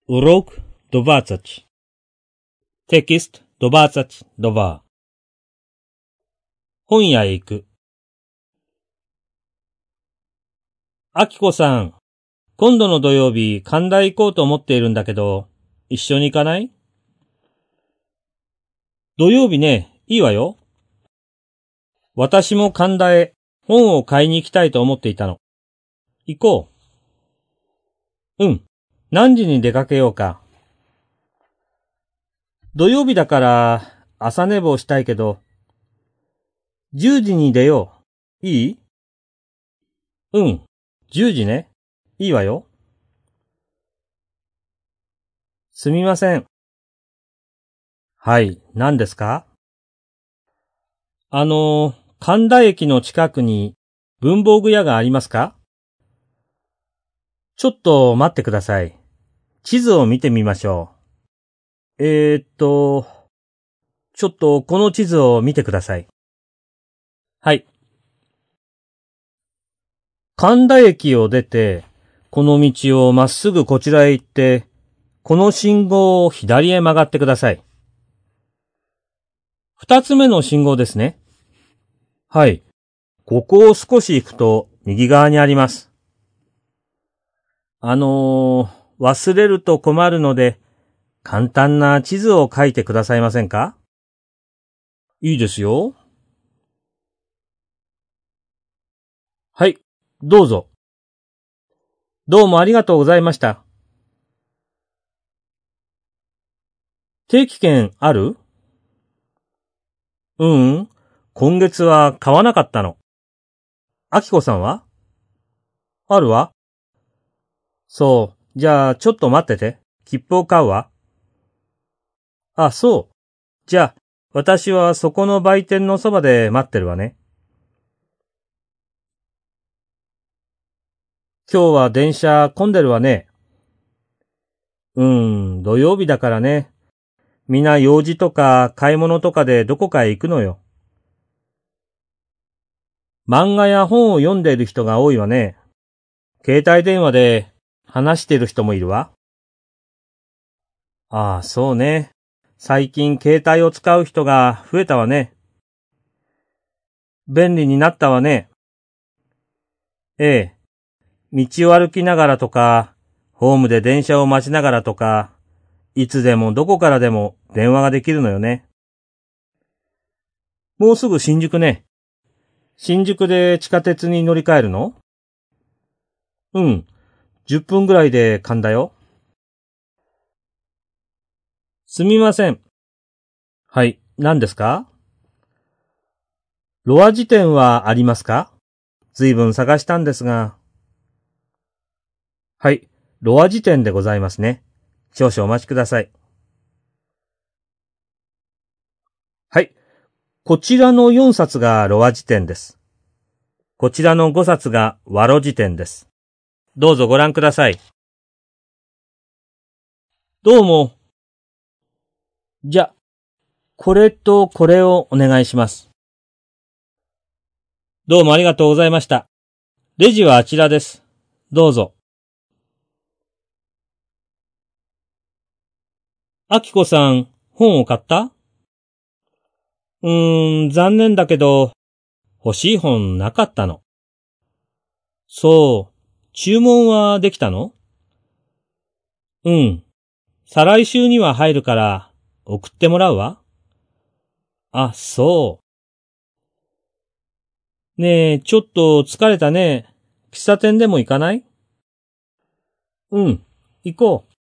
Урок 20. Текст 22. 本屋へ行く。あきこさん、今度の土曜日、神田へ行こうと思っているんだけど、一緒に行かない？土曜日ね、いいわよ。私も神田へ本を買いに行きたいと思っていたの。行こう。うん。何時に出かけようか。土曜日だから朝寝坊したいけど、10時に出よう。いい？うん。10時ね。いいわよ。すみません。はい、何ですか？神田駅の近くに文房具屋がありますか？ちょっと待ってください。地図を見てみましょう。ちょっとこの地図を見てください。はい。神田駅を出て、この道をまっすぐこちらへ行って、この信号を左へ曲がってください。二つ目の信号ですね。はい。ここを少し行くと右側にあります。忘れると困るので、簡単な地図を書いてくださいませんか？いいですよ。はい、どうぞ。どうもありがとうございました。定期券ある？今月は買わなかったの。あきこさんは？あるわ。そう、じゃあちょっと待ってて。切符を買うわ。あ、そう。じゃあ、私はそこの売店のそばで待ってるわね。今日は電車混んでるわね。土曜日だからね。みんな用事とか買い物とかでどこかへ行くのよ。漫画や本を読んでいる人が多いわね。携帯電話で話している人もいるわ。ああ、そうね。最近携帯を使う人が増えたわね。便利になったわね。ええ。道を歩きながらとか、ホームで電車を待ちながらとか、いつでもどこからでも電話ができるのよね。もうすぐ新宿ね。新宿で地下鉄に乗り換えるの？うん。10分ぐらいで神田よ。すみません。はい。何ですか？ロア辞典はありますか？ずいぶん探したんですが。はい。ロア辞典でございますね。少々お待ちください。はい。こちらの4冊がロア辞典です。こちらの5冊がワロ辞典です。どうぞご覧ください。どうも。じゃ、これとこれをお願いします。どうもありがとうございました。レジはあちらです。どうぞ。あきこさん、本を買った？残念だけど、欲しい本なかったの。そう、注文はできたの？うん。再来週には入るから送ってもらうわ。あ、そう。ねえ、ちょっと疲れたね。喫茶店でも行かない？うん、行こう。